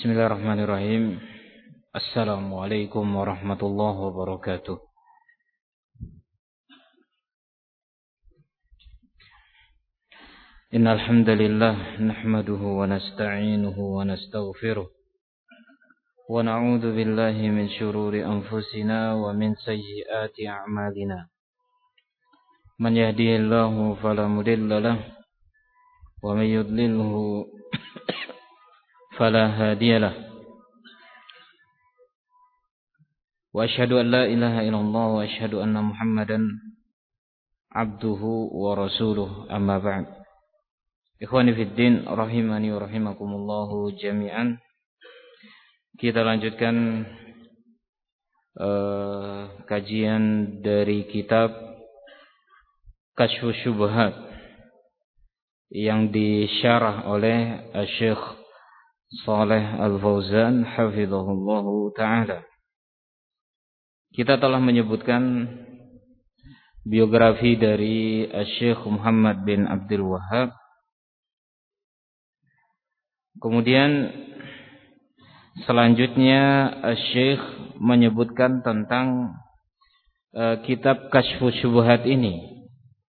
Bismillahirrahmanirrahim. Assalamualaikum warahmatullahi wabarakatuh. Innal hamdalillah nahmaduhu wa nasta'inuhu wa nastaghfiruh wa na'udzu billahi min shururi anfusina wa min sayyiati a'malina. Man yahdihillahu fala mudilla lahu wa may yudlilhu fala hadiyalah. Wa asyhadu an la ilaha illallah wa asyhadu anna Muhammadan abduhu wa rasuluh. Amma ba'd. Ikhwani fid din, rahimani wa rahimakumullah jami'an. Kita lanjutkan kajian dari kitab Kasyfus Syubhat yang disyarah oleh Syekh Shalih Al-Fauzan hafizahullahu ta'ala. Kita telah menyebutkan biografi dari Syekh Muhammad bin Abdul Wahhab. Kemudian selanjutnya Syekh menyebutkan tentang kitab Kasyfus Syubhat ini.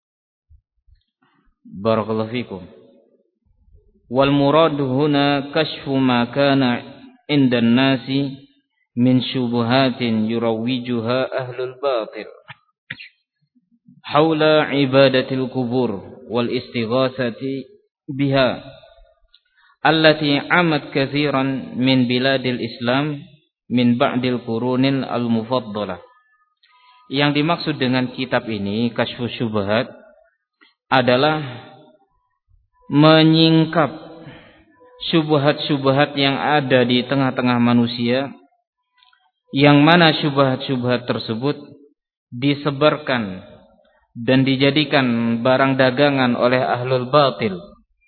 Barakallahu fikum. Wal murad huna kashfu ma kana 'indan nasi min syubhatin yurawwijuha ahlul batil haula ibadatil kubur wal istighatsati biha allati 'amat katsiran min biladil Islam min ba'dil qurunil al-mufaddalah. Yang dimaksud dengan kitab ini Kasyfus Syubhat adalah menyingkap syubhat-syubhat yang ada di tengah-tengah manusia, yang mana syubhat-syubhat tersebut disebarkan dan dijadikan barang dagangan oleh ahlul batil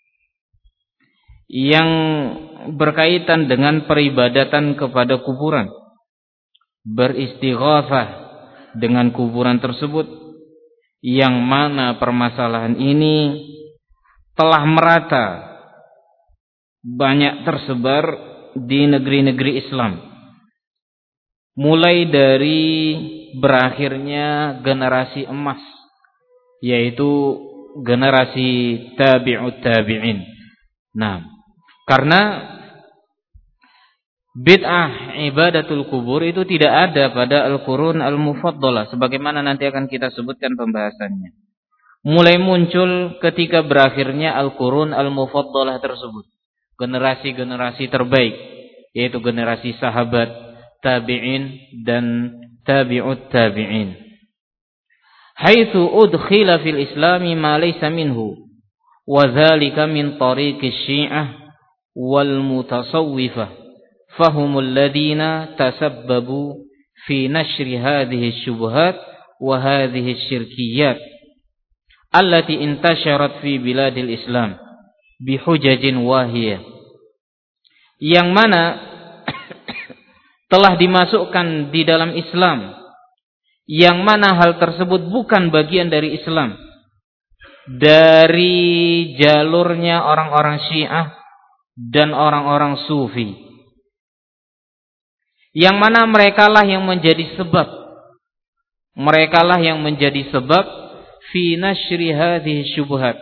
yang berkaitan dengan peribadatan kepada kuburan, beristighatsah dengan kuburan tersebut, yang mana permasalahan ini telah merata, banyak tersebar di negeri-negeri Islam, mulai dari berakhirnya generasi emas, yaitu generasi tabi'ut tabi'in. Nah, karena bid'ah ibadatul kubur itu tidak ada pada Al-Qurun Al-Mufaddalah, sebagaimana nanti akan kita sebutkan pembahasannya. Mulai muncul ketika berakhirnya Al-Qurun Al-Mufaddalah tersebut, generasi-generasi terbaik, yaitu generasi sahabat, tabi'in dan tabi'ut tabi'in. Haitsu udkhila fil islami ma laysa minhu wa dzalika min tariqis syi'ah wal mutasawwifah fahumul ladina tasabbabu fi nashri hadhihi syubhat wa hadhihi syirkiyat allati intasharat fi biladil Islam bihujajin wahiyah, yang mana telah dimasukkan di dalam Islam, yang mana hal tersebut bukan bagian dari Islam, dari jalurnya orang-orang Syiah dan orang-orang Sufi, yang mana merekalah yang menjadi sebab, merekalah yang menjadi sebab fi nashri hadhihi syubhat,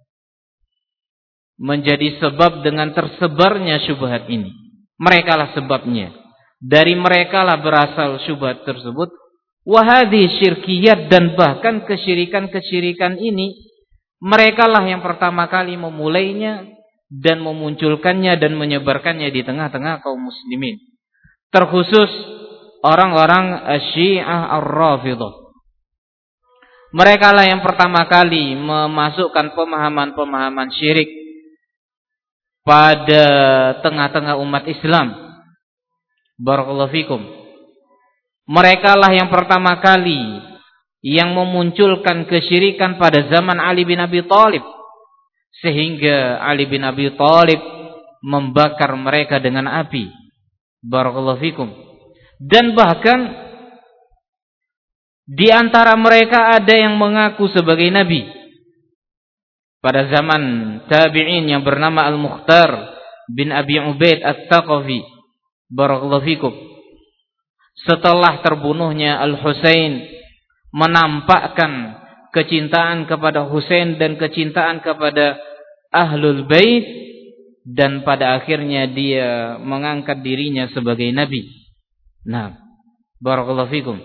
menjadi sebab dengan tersebarnya syubhat ini. Merekalah sebabnya, dari merekalah berasal syubhat tersebut. Wa hadhihi syirkiyat, dan bahkan kesyirikan-kesyirikan ini merekalah yang pertama kali memulainya dan memunculkannya dan menyebarkannya di tengah-tengah kaum muslimin, terkhusus orang-orang Syiah Ar-Rafidhah. Mereka lah yang pertama kali memasukkan pemahaman-pemahaman syirik pada tengah-tengah umat Islam. Barakallahu fikum. Mereka lah yang pertama kali yang memunculkan kesyirikan pada zaman Ali bin Abi Thalib, sehingga Ali bin Abi Thalib membakar mereka dengan api. Barakallahu fikum. Dan bahkan di antara mereka ada yang mengaku sebagai nabi. Pada zaman tabi'in yang bernama Al-Mukhtar bin Abi Ubaid At-Taqafi, Barakallahu fikum. Setelah terbunuhnya Al-Husain, menampakkan kecintaan kepada Husain dan kecintaan kepada Ahlul Bait, dan pada akhirnya dia mengangkat dirinya sebagai nabi. Nah, barakallahu fikum.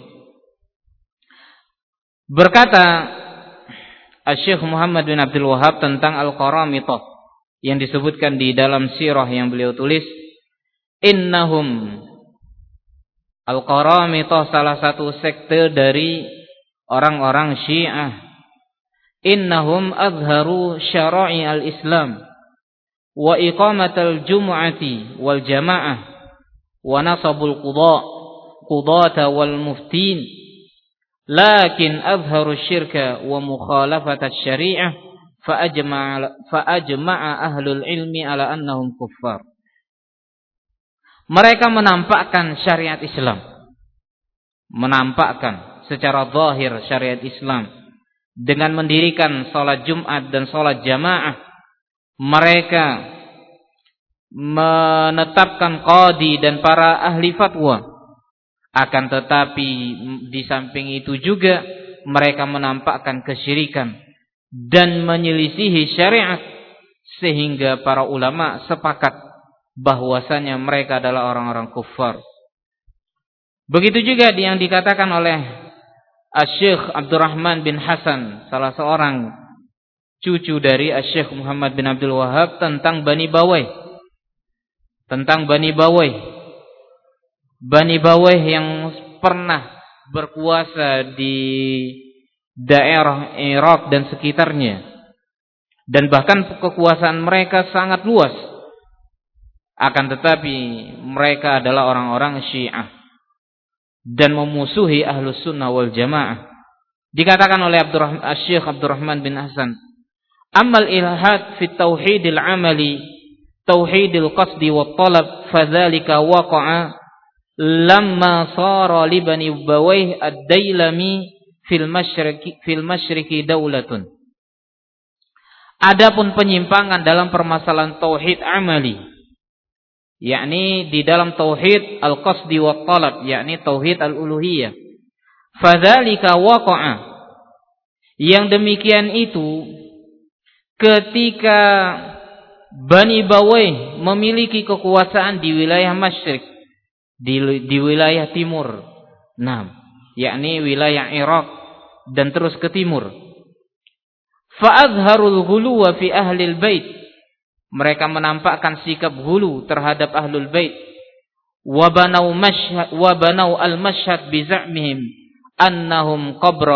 Berkata Asy-Syaikh Muhammad bin Abdul Wahhab tentang Al-Qaramithah yang disebutkan di dalam sirah yang beliau tulis, innahum, Al-Qaramithah salah satu sekte dari orang-orang Syiah, innahum azharu syara'i al-Islam wa iqamatal jumu'ati wal jamaah wa nasabul qudata wal muftin, lakin azharu syirka wa mukhalafata syari'ah fa'ajma'a ahlul ilmi ala annahum kuffar. Mereka menampakkan syariat Islam, menampakkan secara zahir syariat Islam dengan mendirikan salat Jumat dan salat jamaah. Mereka menetapkan qadi dan para ahli fatwa. Akan tetapi di samping itu juga mereka menampakkan kesyirikan dan menyelisihi syariat, sehingga para ulama sepakat bahwasanya mereka adalah orang-orang kufar. Begitu juga yang dikatakan oleh Asy-Syaikh Abdurrahman bin Hasan, salah seorang cucu dari Asy-Syaikh Muhammad bin Abdul Wahhab, tentang Bani Bawai. Tentang Bani Bawai. Bani Bawai yang pernah berkuasa di daerah Irak dan sekitarnya, dan bahkan kekuasaan mereka sangat luas. Akan tetapi mereka adalah orang-orang Syiah dan memusuhi Ahlus Sunnah wal Jamaah. Dikatakan oleh Asy-Syaikh Abdurrahman bin Hasan, ammal ilhad fi tauhidil amali tauhidil qasdi wat talab fadzalika waqa'a lamma sara li Bani Bawayh ad-Dailami fil masyriqi daulatun. Adapun penyimpangan dalam permasalahan tauhid amali, yakni di dalam tauhid al-qasdi wa talab, yakni tauhid al-uluhiyah, fadzalika waqa'a, yang demikian itu ketika Bani Bawayh memiliki kekuasaan di wilayah masyrik, di wilayah timur, nah, yakni wilayah Irak dan terus ke timur. Fa'adharul ghuluwa fi ahlil bait, mereka menampakkan sikap hulu terhadap ahlul bait. Wa banau al-mashhad bi za'mihim annahu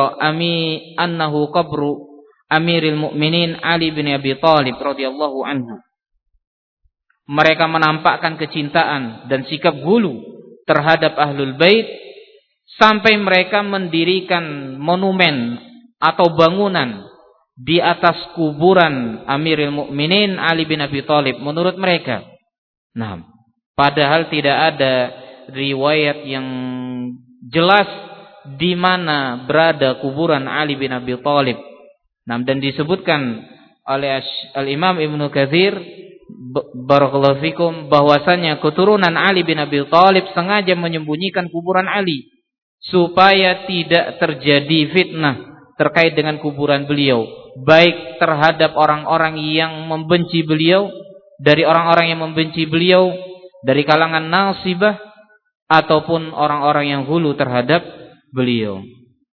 qabru Amiril Mukminin Ali bin Abi Thalib radhiyallahu anhu. Mereka menampakkan kecintaan dan sikap hulu terhadap ahlul bait sampai mereka mendirikan monumen atau bangunan di atas kuburan Amiril Mukminin Ali bin Abi Thalib menurut mereka. Nah, padahal tidak ada riwayat yang jelas di mana berada kuburan Ali bin Abi Thalib. Nah, dan disebutkan oleh Al-Imam Ibnu Katsir barakallahu fikum bahwasanya keturunan Ali bin Abi Thalib sengaja menyembunyikan kuburan Ali supaya tidak terjadi fitnah terkait dengan kuburan beliau, baik terhadap orang-orang yang membenci beliau, dari orang-orang yang membenci beliau dari kalangan nasibah, ataupun orang-orang yang hulu terhadap beliau.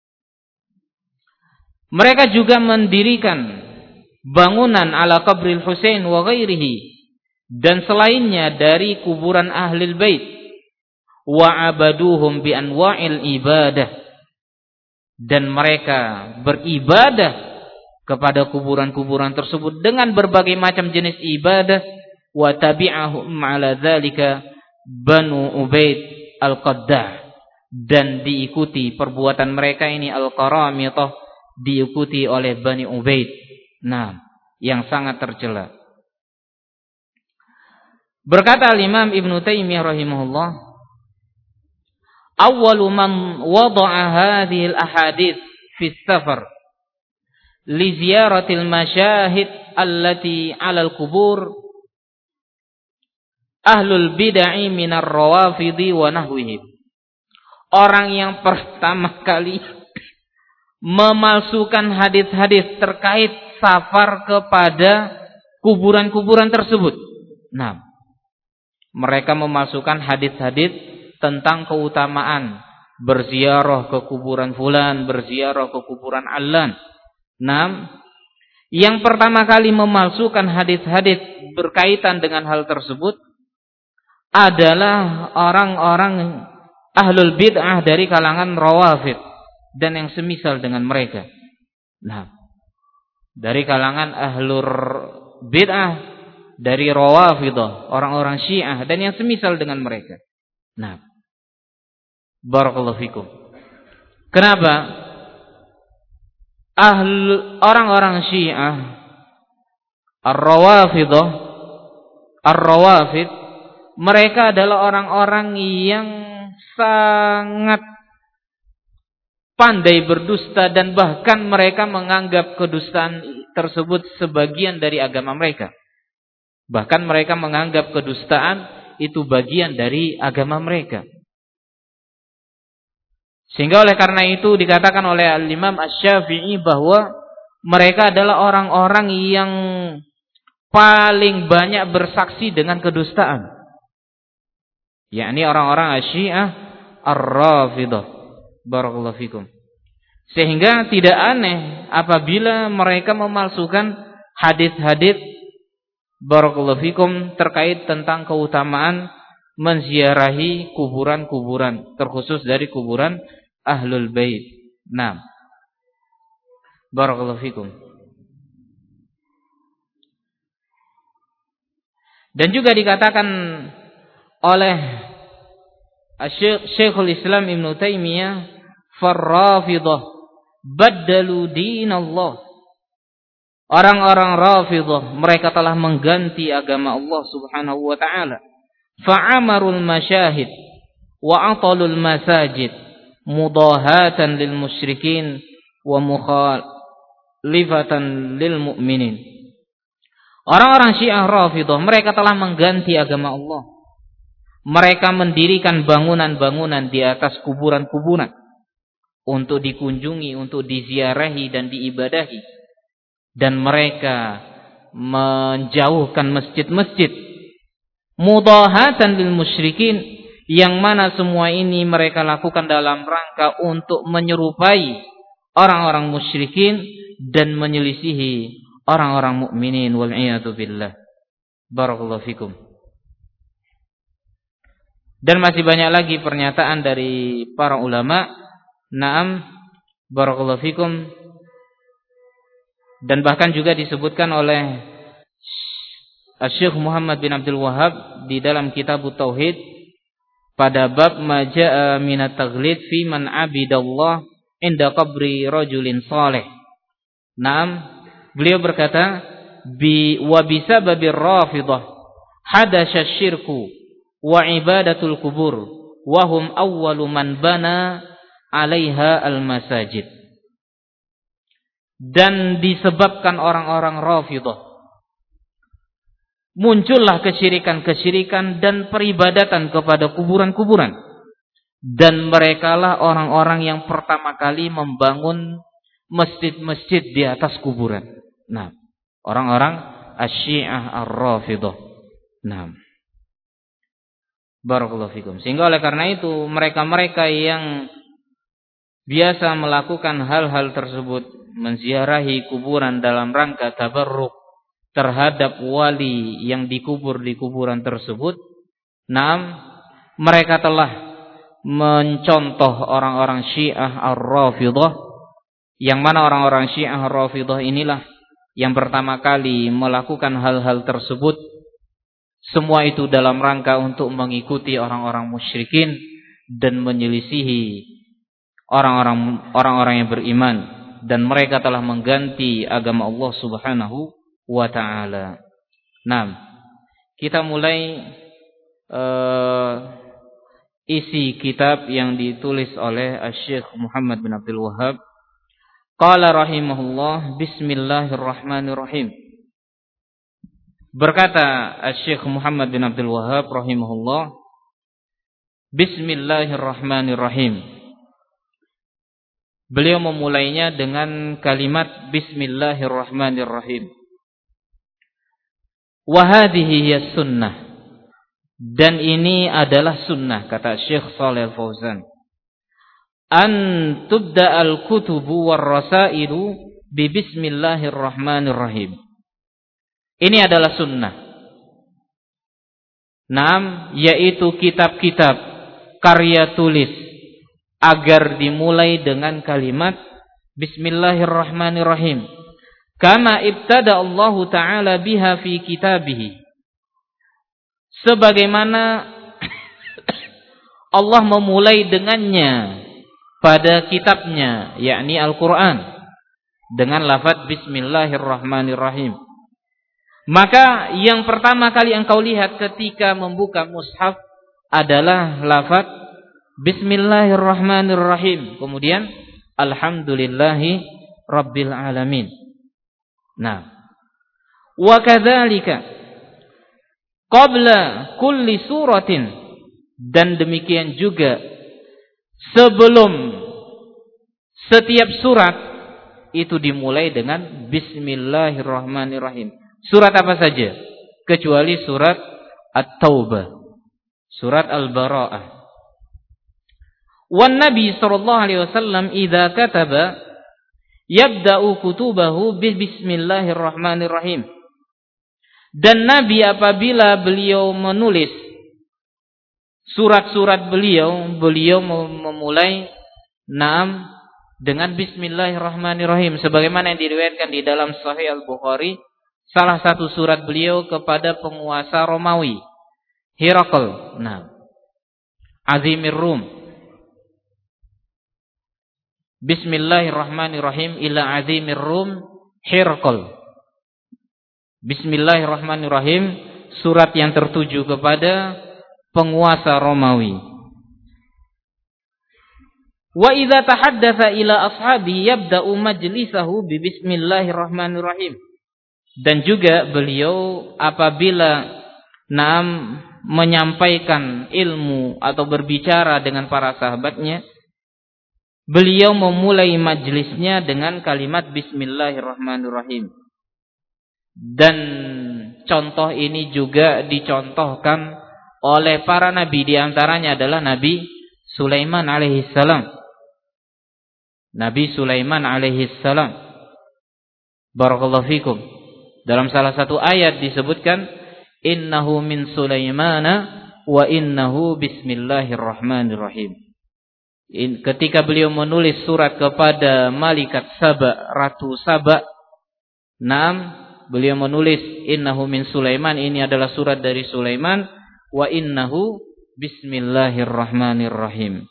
Mereka juga mendirikan bangunan ala qabril Husain wa ghairihi, dan selainnya dari kuburan ahlul bait, wa abaduhum bi anwa'il ibadah, dan mereka beribadah kepada kuburan-kuburan tersebut dengan berbagai macam jenis ibadah. Wa tabi'ahum 'ala dzalika Banu Ubaid al-Qaddah, dan diikuti perbuatan mereka ini al-Qaramithah, diikuti oleh Bani Ubaid, nah, yang sangat tercela. Berkata Imam Ibnu Taimiyah rahimahullah, awwalu man wada'a hadhihi al-ahadits fi as-safar li ziyaratil masyahid allati 'ala al-qubur ahlul bid'ah minar rawafidhi wa nahwihim. Orang yang pertama kali memalsukan hadis-hadis terkait safar kepada kuburan-kuburan tersebut. Nah, mereka memalsukan hadis-hadis tentang keutamaan berziarah ke kuburan fulan, berziarah ke kuburan allan. Nah, yang pertama kali memalsukan hadis-hadis berkaitan dengan hal tersebut adalah orang-orang ahlul bid'ah dari kalangan rawafid dan yang semisal dengan mereka. Nah, dari kalangan ahlur bid'ah, dari rawafidah, orang-orang Syiah dan yang semisal dengan mereka. Nah, barakallahu fikum. Kenapa? Orang-orang Syiah, ar-rawafidah, ar-rawafid, mereka adalah orang-orang yang sangat pandai berdusta dan bahkan mereka menganggap kedustaan tersebut sebagian dari agama mereka. Bahkan mereka menganggap kedustaan itu bagian dari agama mereka. Sehingga oleh karena itu dikatakan oleh Al-Imam Asy-Syafi'i bahwa mereka adalah orang-orang yang paling banyak bersaksi dengan kedustaan. Yakni orang-orang Asy-Syiah ar-Rafidah. Barakallahu fikum. Sehingga tidak aneh apabila mereka memalsukan hadis-hadis barakallahu fikum terkait tentang keutamaan menziarahi kuburan-kuburan, terkhusus dari kuburan Ahlul Bait. Nah, barakallahu fikum. Dan juga dikatakan oleh Syekhul Islam Ibn Taimiyah, "Farrafidah baddalu dinallah." Orang-orang Rafidah mereka telah mengganti agama Allah Subhanahu wa taala. Fa'amarul masyahid wa atalul masajid mudahatan lil musyrikin wa mukhalifatan lil mu'minin. Orang-orang Syiah Rafidah mereka telah mengganti agama Allah. Mereka mendirikan bangunan-bangunan di atas kuburan-kuburan untuk dikunjungi, untuk diziarahi dan diibadahi. Dan mereka menjauhkan masjid-masjid mudahatan lil musyrikin, yang mana semua ini mereka lakukan dalam rangka untuk menyerupai orang-orang musyrikin dan menyelisihi orang-orang mukminin wal iyadu billah. Barakallahu fikum. Dan masih banyak lagi pernyataan dari para ulama. Naam, barakallahu fikum. Dan bahkan juga disebutkan oleh Syekh Muhammad bin Abdul Wahhab di dalam kitab Tauhid pada bab majaa minat taghlid fi man abidallah inda qabri rajulin salih. Naam, beliau berkata wa bisababir rafidah hadasya syirku wa ibadatul kubur wa hum awwalu man bana 'alaiha al-masajid. Dan disebabkan orang-orang Rafidah muncullah kesyirikan-kesyirikan dan peribadatan kepada kuburan-kuburan, dan merekalah orang-orang yang pertama kali membangun masjid-masjid di atas kuburan. Nah, orang-orang Asy-Syiah Ar-Rafidah. Nah, barakallahu fikum. Sehingga oleh karena itu mereka-mereka yang biasa melakukan hal-hal tersebut, menziarahi kuburan dalam rangka tabarruk terhadap wali yang dikubur di kuburan tersebut, mereka telah mencontoh orang-orang Syiah Ar-Rafidah, yang mana orang-orang Syiah Ar-Rafidah inilah yang pertama kali melakukan hal-hal tersebut. Semua itu dalam rangka untuk mengikuti orang-orang musyrikin dan menyelisihi orang-orang yang beriman, dan mereka telah mengganti agama Allah Subhanahu wa ta'ala. Nah, kita mulai isi kitab yang ditulis oleh Syekh Muhammad bin Abdul Wahhab. Qala rahimahullah, bismillahirrahmanirrahim. Berkata Syekh Muhammad bin Abdul Wahhab rahimahullah, Bismillahirrahmanirrahim. Beliau memulainya dengan kalimat Bismillahirrahmanirrahim. Wa hadhihi hiyas sunnah. Dan ini adalah sunnah, kata Syekh Shalih Al-Fauzan. An tubda al-kutubu war-rasailu bi Bismillahirrahmanirrahim. Ini adalah sunnah. Naam, yaitu kitab-kitab karya tulis agar dimulai dengan kalimat Bismillahirrahmanirrahim. Kama ibtada Allah Ta'ala biha fi kitabih. Sebagaimana Allah memulai dengannya pada kitabnya, yakni Al-Quran, dengan lafaz Bismillahirrahmanirrahim. Maka yang pertama kali engkau lihat ketika membuka mushaf adalah lafaz Bismillahirrahmanirrahim. Kemudian Alhamdulillahi Rabbil Alamin. Nah, wa kadzalika qabla kulli suratin, dan demikian juga sebelum setiap surat itu dimulai dengan Bismillahirrahmanirrahim. Surat apa saja kecuali surat At-Taubah, surat Al-Bara'ah. Wan Nabi sallallahu alaihi wasallam idza kataba yabda'u kutubahu Bismillahirrahmanirrahim. Dan Nabi apabila beliau menulis surat-surat beliau memulai dengan Bismillahirrahmanirrahim, sebagaimana yang diriwayatkan di dalam Sahih Al-Bukhari, salah satu surat beliau kepada penguasa Romawi, Herakl, Azimir Rum. Bismillahirrahmanirrahim ila Azimir Rum Herakl. Bismillahirrahmanirrahim, surat yang tertuju kepada penguasa Romawi. Wa idza tahaddatsa ila ashabi yabda'u majlisahu bi Bismillahirrahmanirrahim. Dan juga beliau apabila menyampaikan ilmu atau berbicara dengan para sahabatnya, beliau memulai majlisnya dengan kalimat Bismillahirrahmanirrahim. Dan contoh ini juga dicontohkan oleh para nabi, di antaranya adalah Nabi Sulaiman alaihissalam. Nabi Sulaiman alaihissalam, barakallahu fikum, dalam salah satu ayat disebutkan innahu min Sulaimana wa innahu bismillahirrahmanirrahim. Ketika beliau menulis surat kepada Malikat Saba, Ratu Saba, beliau menulis innahu min Sulaiman, ini adalah surat dari Sulaiman, wa innahu bismillahirrahmanirrahim.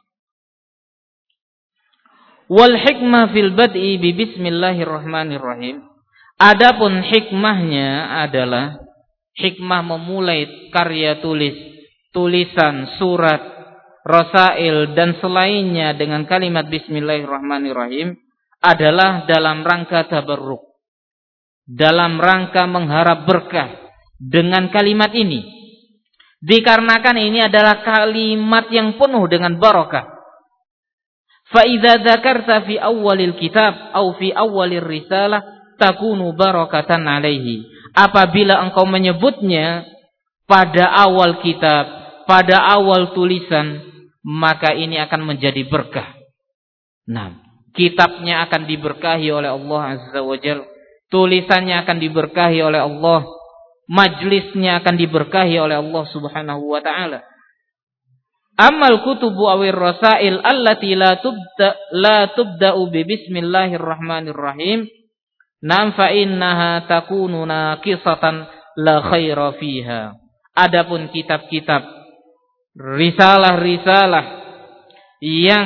Wal hikmah fil bad'i bi bismillahirrahmanirrahim. Adapun hikmahnya adalah hikmah memulai karya tulisan, surat, rasail dan selainnya dengan kalimat bismillahirrahmanirrahim adalah dalam rangka tabarruk, dalam rangka mengharap berkah dengan kalimat ini. Dikarenakan ini adalah kalimat yang penuh dengan barakah. Fa idza dzakarta fi awwalil kitab aw fi awwalir risalah takunu barakatan alaihi. Apabila engkau menyebutnya pada awal kitab, pada awal tulisan, maka ini akan menjadi berkah. Kitabnya akan diberkahi oleh Allah Azza wa Jalla, tulisannya akan diberkahi oleh Allah, majlisnya akan diberkahi oleh Allah Subhanahu wa taala. Amal kutubu awir rasail allati la tubda'u bi bismillahirrahmanirrahim, fa innaha takunu naqisatan la khaira fiha. Adapun kitab-kitab, risalah-risalah yang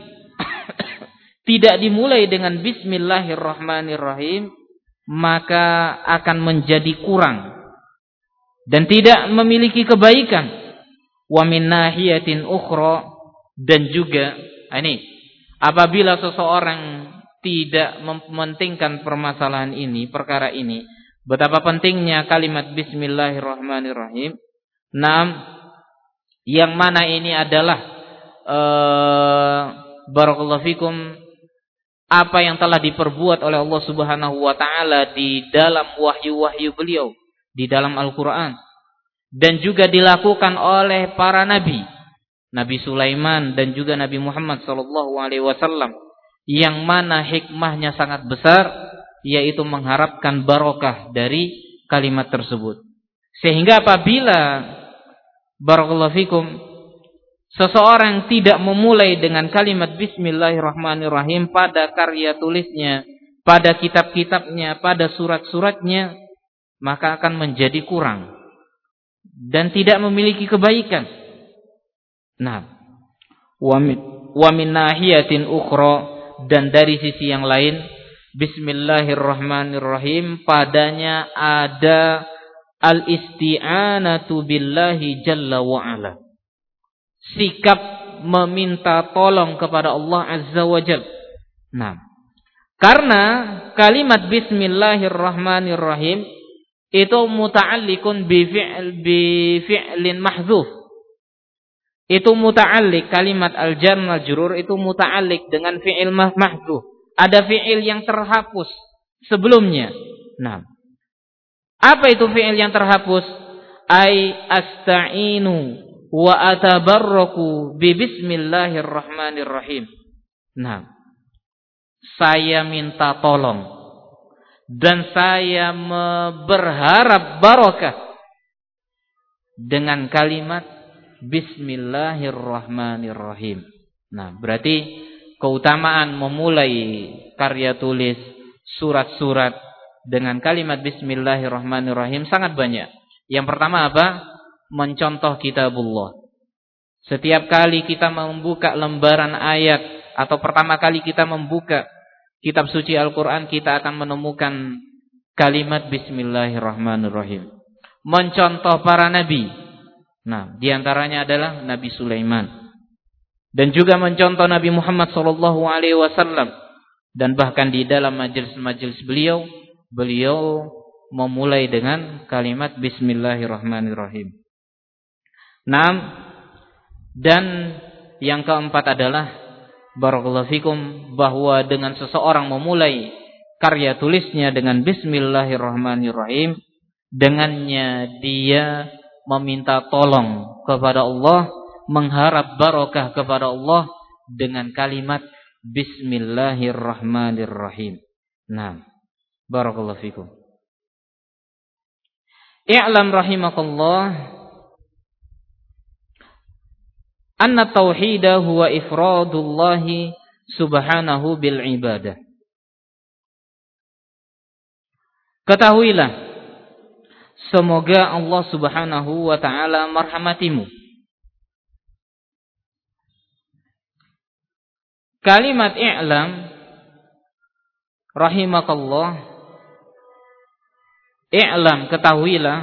tidak dimulai dengan bismillahirrahmanirrahim, maka akan menjadi kurang dan tidak memiliki kebaikan. Wa min nahiyatin ukhra, dan juga ini apabila seseorang tidak mementingkan permasalahan ini, perkara ini, Betapa pentingnya kalimat bismillahirrahmanirrahim. Naam, yang mana ini adalah barakallahu fikum, apa yang telah diperbuat oleh Allah Subhanahu wa taala di dalam wahyu-wahyu beliau, di dalam Al-Qur'an, dan juga dilakukan oleh para nabi, Nabi Sulaiman dan juga Nabi Muhammad sallallahu alaihi wasallam, yang mana hikmahnya sangat besar, yaitu mengharapkan barokah dari kalimat tersebut. Sehingga apabila barakallahu fikum seseorang tidak memulai dengan kalimat bismillahirrahmanirrahim pada karya tulisnya, pada kitab-kitabnya, pada surat-suratnya, maka akan menjadi kurang dan tidak memiliki kebaikan. Nah, wa min nahiyatin ukhra, dan dari sisi yang lain, bismillahirrahmanirrahim padanya ada al-isti'anatu billahi jalla wa ala, sikap meminta tolong kepada Allah azza wa jalla. Nah, karena kalimat bismillahirrahmanirrahim itu muta'alliqun bi fi'lin mahdzuf. Itu muta'alliq, kalimat al-jar wal majrur itu muta'alliq dengan fi'il mahdzuf. Ada fi'il yang terhapus sebelumnya. Nah, apa itu fi'il yang terhapus? Ai asta'inu wa atabarraku bi bismillahirrahmanirrahim. Nah, saya minta tolong dan saya berharap barokah dengan kalimat bismillahirrahmanirrahim. Nah, berarti keutamaan memulai karya tulis, surat-surat dengan kalimat bismillahirrahmanirrahim sangat banyak. Yang pertama apa? Mencontoh kitabullah. Setiap kali kita membuka lembaran ayat atau pertama kali kita membuka kitab suci Al-Quran, kita akan menemukan kalimat bismillahirrahmanirrahim. Mencontoh para nabi. Nah, diantaranya adalah Nabi Sulaiman. Dan juga mencontoh Nabi Muhammad SAW. Dan bahkan di dalam majelis-majelis beliau memulai dengan kalimat bismillahirrahmanirrahim. Nah, dan yang keempat adalah barakallahu fikum, bahwa dengan seseorang memulai karya tulisnya dengan bismillahirrahmanirrahim, dengannya dia meminta tolong kepada Allah, mengharap barokah kepada Allah dengan kalimat bismillahirrahmanirrahim. Nah, barakallahu fikum. I'lam rahimakallah anna tauhida huwa ifradullahi subhanahu bil ibadah. Ketahuilah, semoga Allah Subhanahu wa ta'ala merhamatimu. Kalimat i'lam rahimakallah, i'lam, ketahuilah,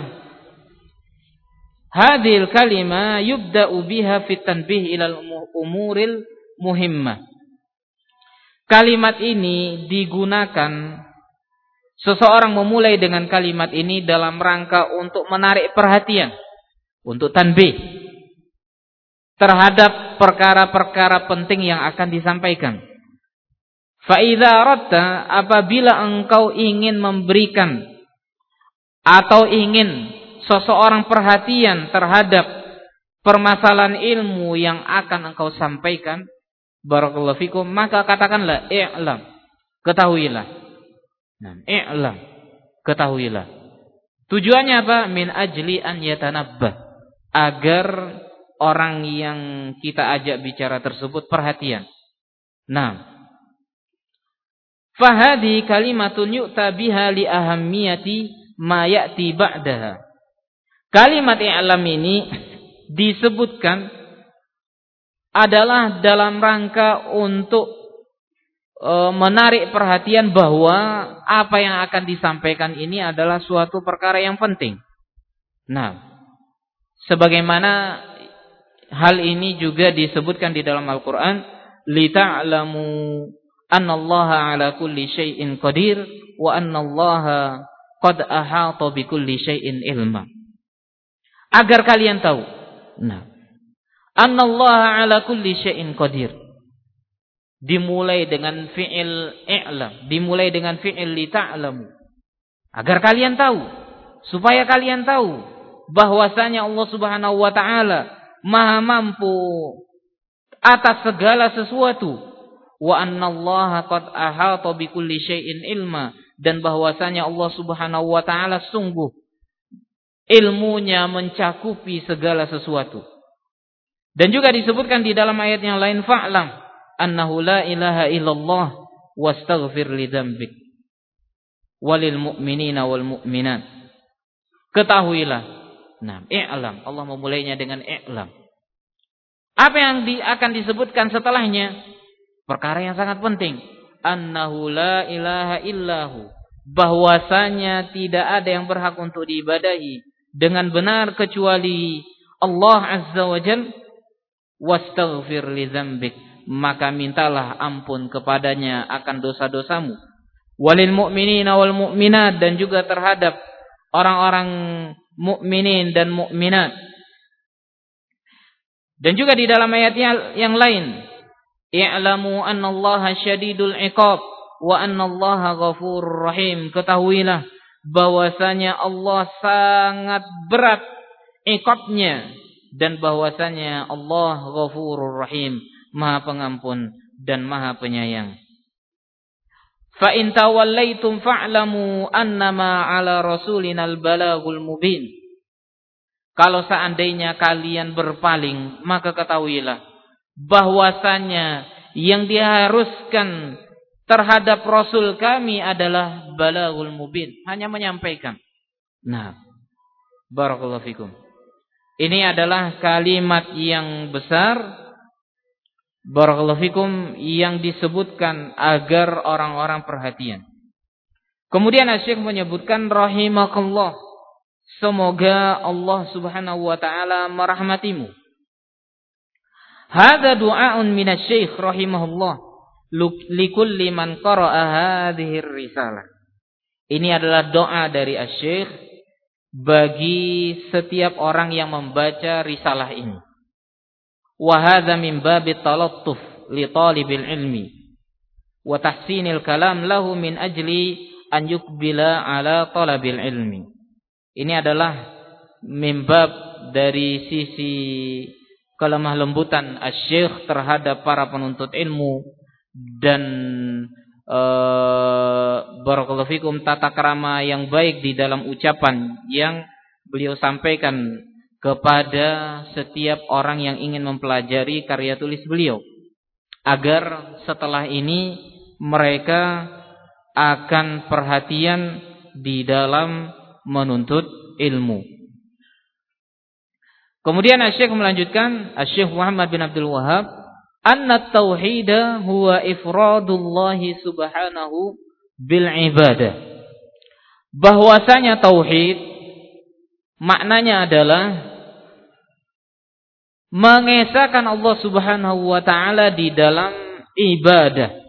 hadhil kalima yubda'u biha fit tanbih ilal umuril muhimmah. Kalimat ini digunakan, seseorang memulai dengan kalimat ini dalam rangka untuk menarik perhatian, untuk tanbih terhadap perkara-perkara penting yang akan disampaikan. Fa idza aradta, apabila engkau ingin memberikan atau ingin seseorang perhatian terhadap permasalahan ilmu yang akan engkau sampaikan, barakallahu fikum, maka katakanlah i'lam, ketahuilah. Nah, i'lam, ketahuilah. Tujuannya apa? Min ajli an yatanabbah, agar orang yang kita ajak bicara tersebut perhatian. Nah, fahadi kalimatun yu'ta biha li ahammiyati ma ya'ti ba'daha. Kalimat i'lam ini disebutkan adalah dalam rangka untuk menarik perhatian bahwa apa yang akan disampaikan ini adalah suatu perkara yang penting. Nah, sebagaimana hal ini juga disebutkan di dalam Al-Quran, lita'lamu annallaha ala kulli syai'in qadir wa annallaha qad ahata bikulli syai'in ilma. Agar kalian tahu. Nah, annallaha ala kulli syai'in qadir. Dimulai dengan fi'il i'lam, dimulai dengan fi'il li ta'lamu. Agar kalian tahu, supaya kalian tahu bahwasanya Allah Subhanahu wa taala Maha mampu atas segala sesuatu. Wa annallaha qad ahata bikulli syai'in ilma, dan bahwasanya Allah Subhanahu wa taala sungguh ilmunya mencakupi segala sesuatu. Dan juga disebutkan di dalam ayat yang lain, fa'lam annahu la ilaha illallah wastaghfir li dzambik walil mu'minina wal mu'minat. Ketahuilah. Nah, i'lam, Allah memulainya dengan i'lam. Apa yang akan disebutkan setelahnya? Perkara yang sangat penting. Annahu la ilaha illahu, bahwasanya tidak ada yang berhak untuk diibadahi dengan benar kecuali Allah Azza wa Jalla. Wastaghfir li dzambik, maka mintalah ampun kepadanya akan dosa-dosamu. Walil mu'minina wal mu'minat, dan juga terhadap orang-orang mukminin dan mukminat. Dan juga di dalam ayat yang lain, i'lamu annallaha syadidul iqab wa annallaha ghafurur rahim. Ketahuilah bahwasanya Allah sangat berat iqabnya, dan bahwasanya Allah ghafurur rahim, Maha Pengampun dan Maha Penyayang. Fa in tawallaitum fa'lamu annama 'ala rasulinal balaghul mubin. Kalau seandainya kalian berpaling, maka ketahuilah bahwasanya yang diharuskan terhadap rasul kami adalah balaghul mubin, hanya menyampaikan. Nah, barakallahu fikum. Ini adalah kalimat yang besar, barakallahu fikum, yang disebutkan agar orang-orang perhatian. Kemudian Syekh menyebutkan rahimakallah, semoga Allah Subhanahu wa taala merahmatimu. Hadza du'aun minasy-syekh rahimahullah likulli man qara'a hadhihi risalah. Ini adalah doa dari Asy-Syekh bagi setiap orang yang membaca risalah ini. Wa hadza min babit talattuf li talibil ilmi wa tahsinil kalam lahu min ajli an yuqbila ala talabil ilmi. Ini adalah mimbab dari sisi kelemah lembutan Asy-Syekh terhadap para penuntut ilmu, dan barakallahu fikum, tata krama yang baik di dalam ucapan yang beliau sampaikan kepada setiap orang yang ingin mempelajari karya tulis beliau, agar setelah ini mereka akan perhatian di dalam menuntut ilmu. Kemudian Asy-Syekh melanjutkan, Asy-Syekh Muhammad bin Abdul Wahhab, anna tauhida huwa ifradullahi subhanahu bil ibadah. Bahwasanya tauhid maknanya adalah mengesahkan Allah Subhanahu wa taala di dalam ibadah.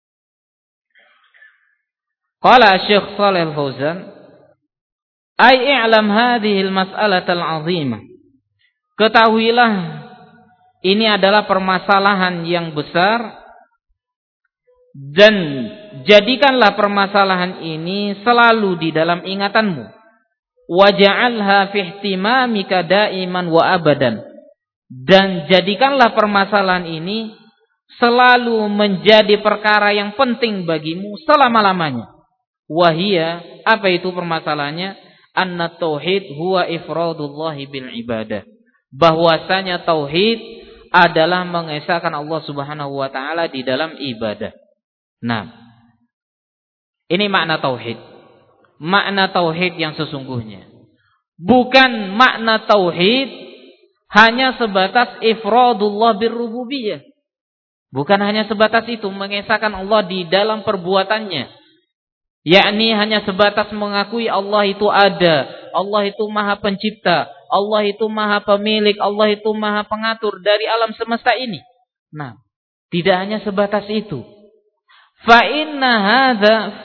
Qala Syekh Shalih Al-Fauzan, ay i'lam hadhihi al-mas'alata al-'azimah. Ketahuilah, ini adalah permasalahan yang besar, dan jadikanlah permasalahan ini selalu di dalam ingatanmu. Waja'alha fi ihtimamika da'iman wa abadan. Dan jadikanlah permasalahan ini selalu menjadi perkara yang penting bagimu selama-lamanya. Wahia, apa itu permasalahannya? Anna tauhid huwa ifradullahi bil ibadah. Bahwasanya tauhid adalah mengesahkan Allah Subhanahu wa taala di dalam ibadah. Nah, ini makna tauhid. Makna tauhid yang sesungguhnya. Bukan makna tauhid hanya sebatas ifradullah birrububiyah. Bukan hanya sebatas itu, mengesahkan Allah di dalam perbuatannya. Yakni hanya sebatas mengakui Allah itu ada, Allah itu Maha Pencipta, Allah itu Maha Pemilik, Allah itu Maha Pengatur dari alam semesta ini. Nah, tidak hanya sebatas itu. Fa inna hadza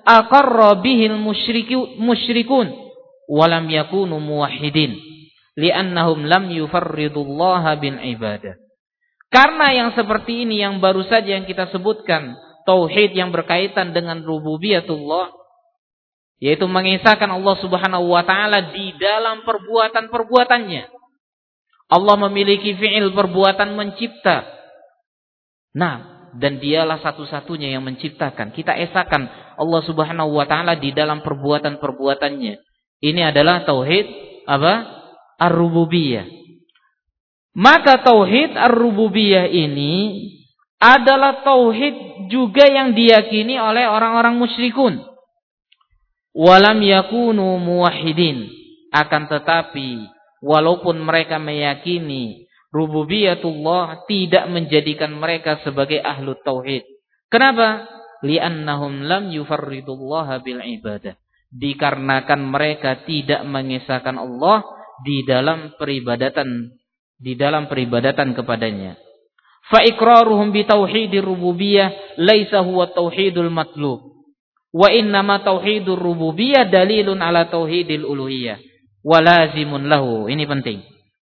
aqarra bihil musyrikun wa lam yakunu muwahhidin li'annahum lam yufarridullaha bil ibadah. Karena yang seperti ini yang baru saja yang kita sebutkan, tauhid yang berkaitan dengan rububiyatullah, yaitu mengesahkan Allah Subhanahu wa taala di dalam perbuatan-perbuatannya. Allah memiliki fi'il perbuatan mencipta. Nah, dan dialah satu-satunya yang menciptakan. Kita esahkan Allah Subhanahu wa taala di dalam perbuatan-perbuatannya. Ini adalah tauhid apa? Ar-rububiyah. Maka tauhid ar-rububiyah ini adalah tauhid juga yang diyakini oleh orang-orang musyrikun. Walam yakunu muwahhidin. Akan tetapi walaupun mereka meyakini rububiyatullah, tidak menjadikan mereka sebagai ahlu tauhid. Kenapa? Li'annahum lam yufarridullaha bil ibadah. Dikarenakan mereka tidak mengesahkan Allah di dalam peribadatan kepadanya. Fa iqraruhum bi tauhidir rububiyah laisa huwa tauhidul matlub. Wa innama tauhidur rububiyah dalilun ala tauhidil uluhiyah wa lazimun lahu. Ini penting.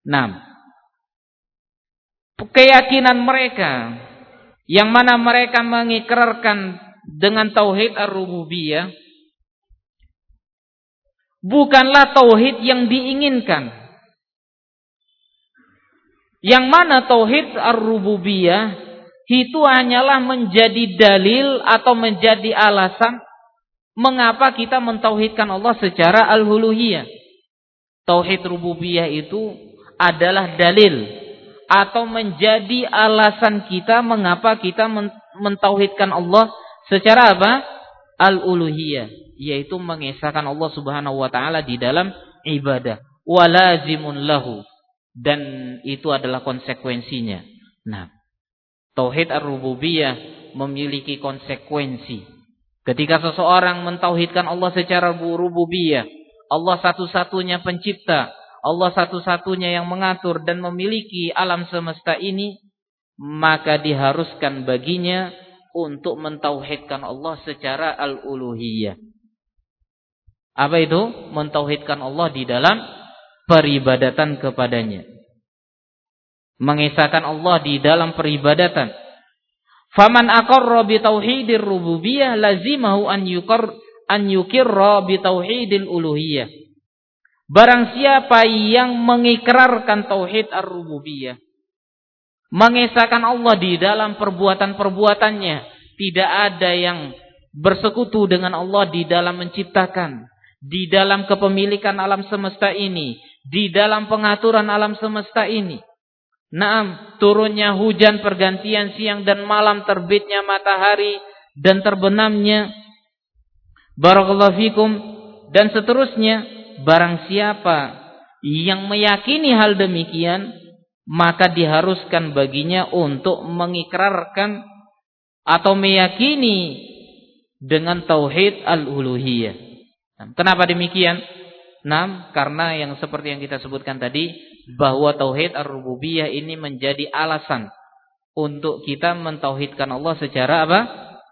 6. Keyakinan mereka yang mana mereka mengikrarkan dengan tauhid ar-rububiyah bukanlah tauhid yang diinginkan. Yang mana tauhid ar-rububiyah itu hanyalah menjadi dalil atau menjadi alasan mengapa kita mentauhidkan Allah secara al-uluhiyah. Tauhid rububiyah itu adalah dalil atau menjadi alasan kita mengapa kita mentauhidkan Allah secara apa? Al-uluhiyah, yaitu mengesahkan Allah Subhanahu wa taala di dalam ibadah. Wa lazimun lahu. Dan itu adalah konsekuensinya. Nah, tauhid ar-rububiyah memiliki konsekuensi. Ketika seseorang mentauhidkan Allah secara rububiyah, Allah satu-satunya pencipta, Allah satu-satunya yang mengatur dan memiliki alam semesta ini, maka diharuskan baginya untuk mentauhidkan Allah secara al-uluhiyah. Apa itu? Mentauhidkan Allah di dalam peribadatan kepadanya. Mengesahkan Allah di dalam peribadatan. Faman aqarra bi tauhidir rububiyah lazimahu an yukirra bi tauhidil uluhiyah. Barang siapa yang mengikrarkan tauhid ar-rububiyah, mengesahkan Allah di dalam perbuatan-perbuatannya, tidak ada yang bersekutu dengan Allah di dalam menciptakan, di dalam kepemilikan alam semesta ini, di dalam pengaturan alam semesta ini. Naam, turunnya hujan, pergantian siang dan malam, terbitnya matahari dan terbenamnya, barakallahu fikum, dan seterusnya. Barang siapa yang meyakini hal demikian, maka diharuskan baginya untuk mengikrarkan atau meyakini dengan tauhid al-uluhiyah. Kenapa demikian? Karena yang seperti yang kita sebutkan tadi, bahwa tauhid ar-rububiyah ini menjadi alasan untuk kita mentauhidkan Allah secara apa?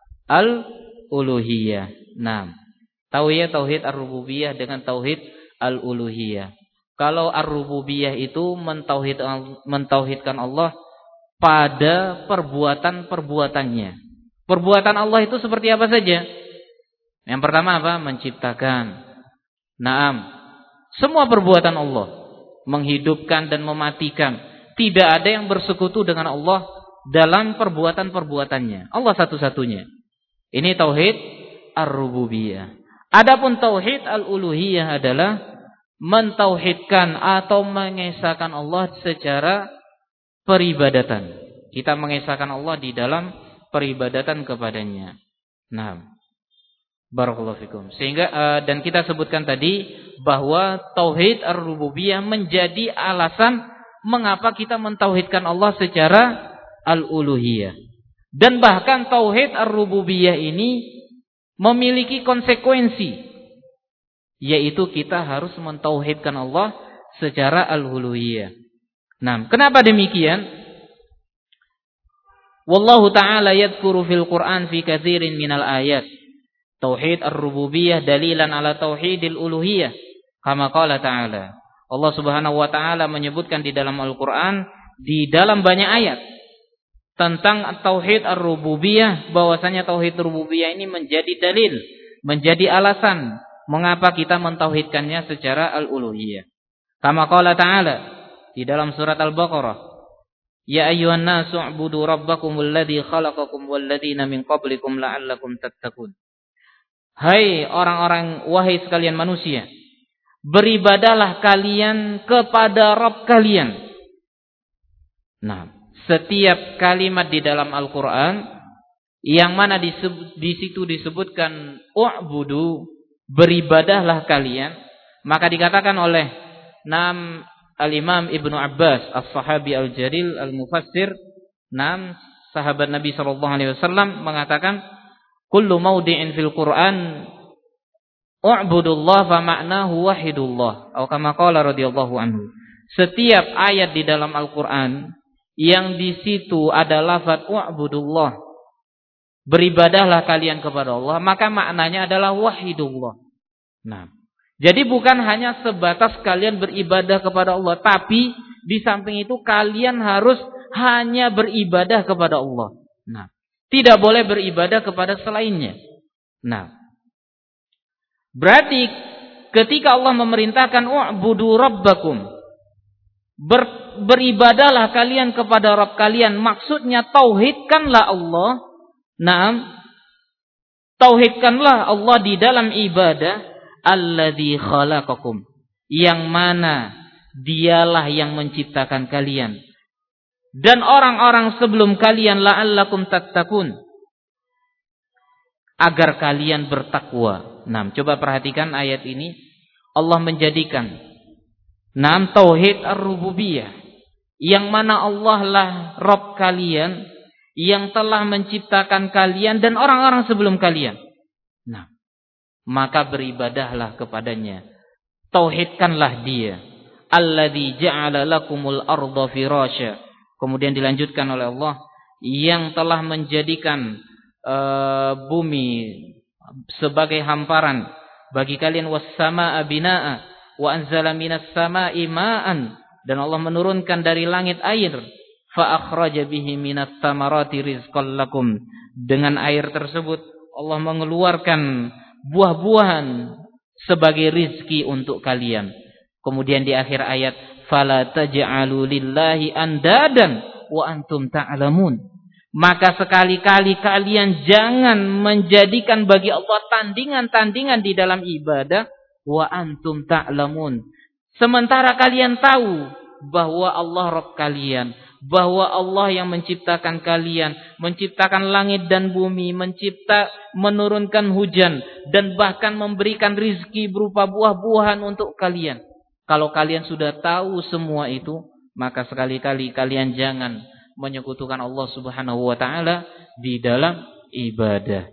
Al-uluhiyah. Tahu ya tauhid ar-rububiyah dengan tauhid al-uluhiyah. Kalau ar-rububiyah itu mentauhidkan Allah pada perbuatan-perbuatannya. Perbuatan Allah itu seperti apa saja? Yang pertama apa? Menciptakan. Semua perbuatan Allah, menghidupkan dan mematikan. Tidak ada yang bersekutu dengan Allah dalam perbuatan-perbuatannya. Allah satu-satunya. Ini tauhid ar-rububiyah. Adapun tauhid al-uluhiyah adalah mentauhidkan atau mengesahkan Allah secara peribadatan. Kita mengesahkan Allah di dalam peribadatan kepadanya. Barakallahu fikum. Sehingga dan kita sebutkan tadi bahwa tauhid ar-rububiyah menjadi alasan mengapa kita mentauhidkan Allah secara al-uluhiyah. Dan bahkan tauhid ar-rububiyah ini memiliki konsekuensi, yaitu kita harus mentauhidkan Allah secara al-uluhiyah. Kenapa demikian? Wallahu ta'ala yadhkuru fil Qur'an fi katsirin minal ayat tauhid ar-rububiyah dalilan ala tauhidil uluhiyah. Kama qala ta'ala. Allah Subhanahu wa taala menyebutkan di dalam Al-Qur'an di dalam banyak ayat tentang tauhid ar-rububiyah, bahwasanya tauhid rububiyah ini menjadi dalil, menjadi alasan mengapa kita mentauhidkannya secara al-uluhiyah. Kama qala ta'ala di dalam surat Al-Baqarah, ya ayyuhan nasu u'budu rabbakumul ladzi khalaqakum wal ladzina min qablikum la'allakum tattaqun. Hai orang-orang, wahai sekalian manusia, beribadahlah kalian kepada Rabb kalian. Nah, setiap kalimat di dalam Al-Qur'an yang mana di situ disebutkan u'budu, beribadahlah kalian, maka dikatakan oleh Al-Imam Ibnu Abbas, as-sahabi al-jalil al-mufassir, sahabat Nabi sallallahu alaihi wasallam, mengatakan kullu mawdi'in fil Qur'an u'budullah fa ma'nahu wahidullah, atau kama qala radhiyallahu anhu. Setiap ayat di dalam Al-Qur'an yang di situ ada lafaz u'budullah, beribadahlah kalian kepada Allah, maka maknanya adalah wahidullah. Nah, jadi bukan hanya sebatas kalian beribadah kepada Allah, tapi di samping itu kalian harus hanya beribadah kepada Allah. Nah, tidak boleh beribadah kepada selainnya. Nah, berarti ketika Allah memerintahkan u'budu rabbakum, beribadahlah kalian kepada Rabb kalian, maksudnya tauhidkanlah Allah. Naam, tauhidkanlah Allah di dalam ibadah. Alladzi khalaqakum, yang mana dialah yang menciptakan kalian dan orang-orang sebelum kalian, la'allakum tattaqun, agar kalian bertakwa. Nah, coba perhatikan ayat ini. Allah menjadikan tauhid ar-rububiyah, yang mana Allah lah Rabb kalian yang telah menciptakan kalian dan orang-orang sebelum kalian. Nah, maka beribadahlah kepadanya, tauhidkanlah dia. Alladzi ja'ala lakumul arda firasya. Kemudian dilanjutkan oleh Allah, yang telah menjadikan bumi sebagai hamparan bagi kalian, was samaa binaa wa anzala minas samaa'i ma'an, dan Allah menurunkan dari langit air, fa akhraja bihi minat thamarati rizqan lakum. Dengan air tersebut Allah mengeluarkan buah-buahan sebagai rizki untuk kalian. Kemudian di akhir ayat, fala taj'alu lillahi andadan wa antum ta'lamun. Maka sekali-kali kalian jangan menjadikan bagi Allah tandingan-tandingan di dalam ibadah, wa antum ta'lamun, sementara kalian tahu bahwa Allah Rabb kalian, bahwa Allah yang menciptakan kalian, menciptakan langit dan bumi, menurunkan hujan, dan bahkan memberikan rizki berupa buah-buahan untuk kalian. Kalau kalian sudah tahu semua itu, maka sekali-kali kalian jangan menyekutukan Allah Subhanahu wa taala di dalam ibadah.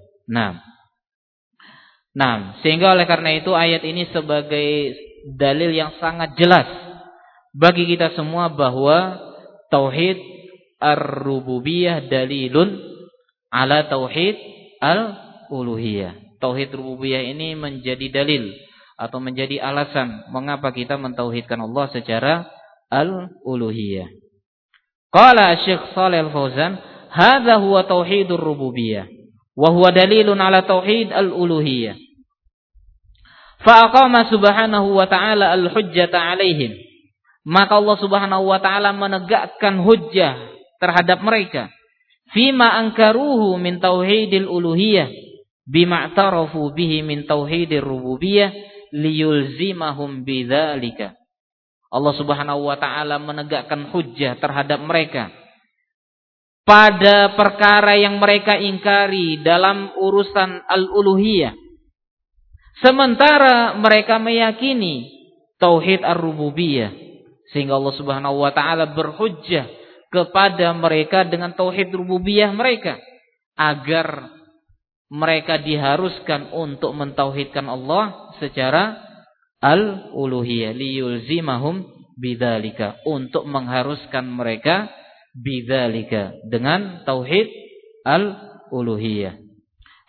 Nah, sehingga oleh karena itu ayat ini sebagai dalil yang sangat jelas bagi kita semua bahwa tauhid ar-rububiyah dalilun ala tauhid al-uluhiyah. Tauhid rububiyah ini menjadi dalil atau menjadi alasan mengapa kita mentauhidkan Allah secara al-uluhiyah. Qala Syekh Shalih Al-Fauzan, hadza huwa tauhidur rububiyah wa huwa dalilun ala tauhid al-uluhiyah. Fa aqama subhanahu wa ta'ala al-hujjata 'alaihim. Maka Allah Subhanahu wa taala menegakkan hujjah terhadap mereka fima angkaruhu min tauhidil uluhiyah bima i'tarafu bihi min tauhidir rububiyah liyulzimahum bidzalika. Allah Subhanahu wa taala menegakkan hujjah terhadap mereka pada perkara yang mereka ingkari dalam urusan al-uluhiyah, sementara mereka meyakini tauhid ar-rububiyah. Sehingga Allah Subhanahu wa taala berhujjah kepada mereka dengan tauhid rububiyah mereka, agar mereka diharuskan untuk mentauhidkan Allah secara al-uluhiyah, liyulzimahum bidzalika, untuk mengharuskan mereka bidzalika dengan tauhid al-uluhiyah.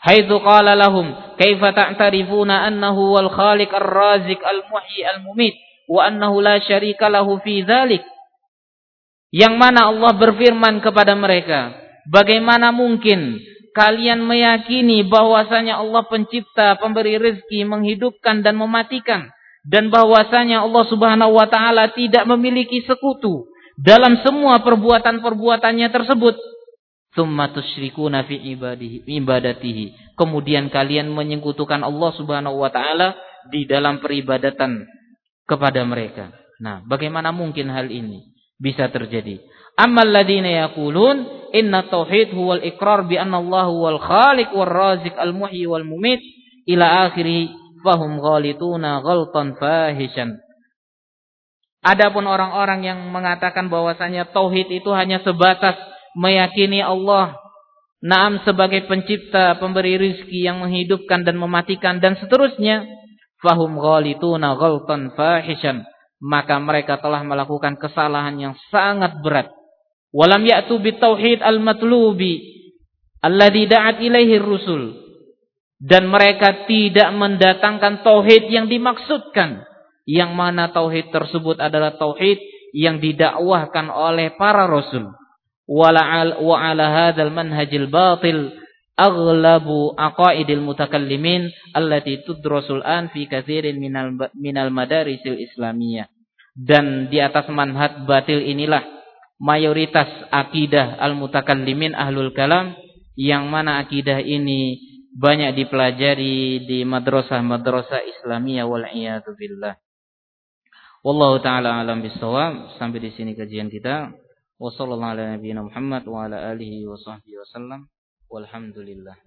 Haitsu qala lahum kaifa ta'tarifuna annahu wal khaliq ar-razik al-muhyi al-mumit wa annahu la syarika lahu fi dzalik. Yang mana Allah berfirman kepada mereka, bagaimana mungkin kalian meyakini bahwasanya Allah pencipta, pemberi rezeki, menghidupkan dan mematikan, dan bahwasanya Allah Subhanahu wa taala tidak memiliki sekutu dalam semua perbuatan-perbuatannya tersebut. Tsumma tusyrikuna fi ibadatihi. Kemudian kalian menyekutukan Allah Subhanahu wa taala di dalam peribadatan kepada mereka. Nah, bagaimana mungkin hal ini bisa terjadi? Ammal ladina yaqulun inna tauhid huwal iqrar bi anna Allah huwal khaliq war razik al muhyi wal mumit ila akhirih fahum ghalituna ghaltan fahishan. Adapun orang-orang yang mengatakan bahwasanya tauhid itu hanya sebatas meyakini Allah Naam sebagai pencipta, pemberi rizki, yang menghidupkan dan mematikan dan seterusnya, fahum ghalituna ghaltan fahishan, maka mereka telah melakukan kesalahan yang sangat berat. Walam ya'tu bitauhid al-matlubi alladhi da'at ilaihi rusul, dan mereka tidak mendatangkan tauhid yang dimaksudkan, yang mana tauhid tersebut adalah tauhid yang didakwahkan oleh para rasul. Wa ala hadzal manhajil batil aghlabu aqaidil mutakallimin allati tudrasul an fi katsirin minal madarisil islamiyah. Dan di atas manhaj batil inilah mayoritas akidah al-mutakallimin ahlul kalam, yang mana akidah ini banyak dipelajari di madrasah-madrasah Islamiyah wal iyadu billah. Wallahu taala alam bisawab. Sampai di sini kajian kita. Wassallallahu ala nabiyina Muhammad wa ala alihi wa sahbihi wasallam. Walhamdulillah.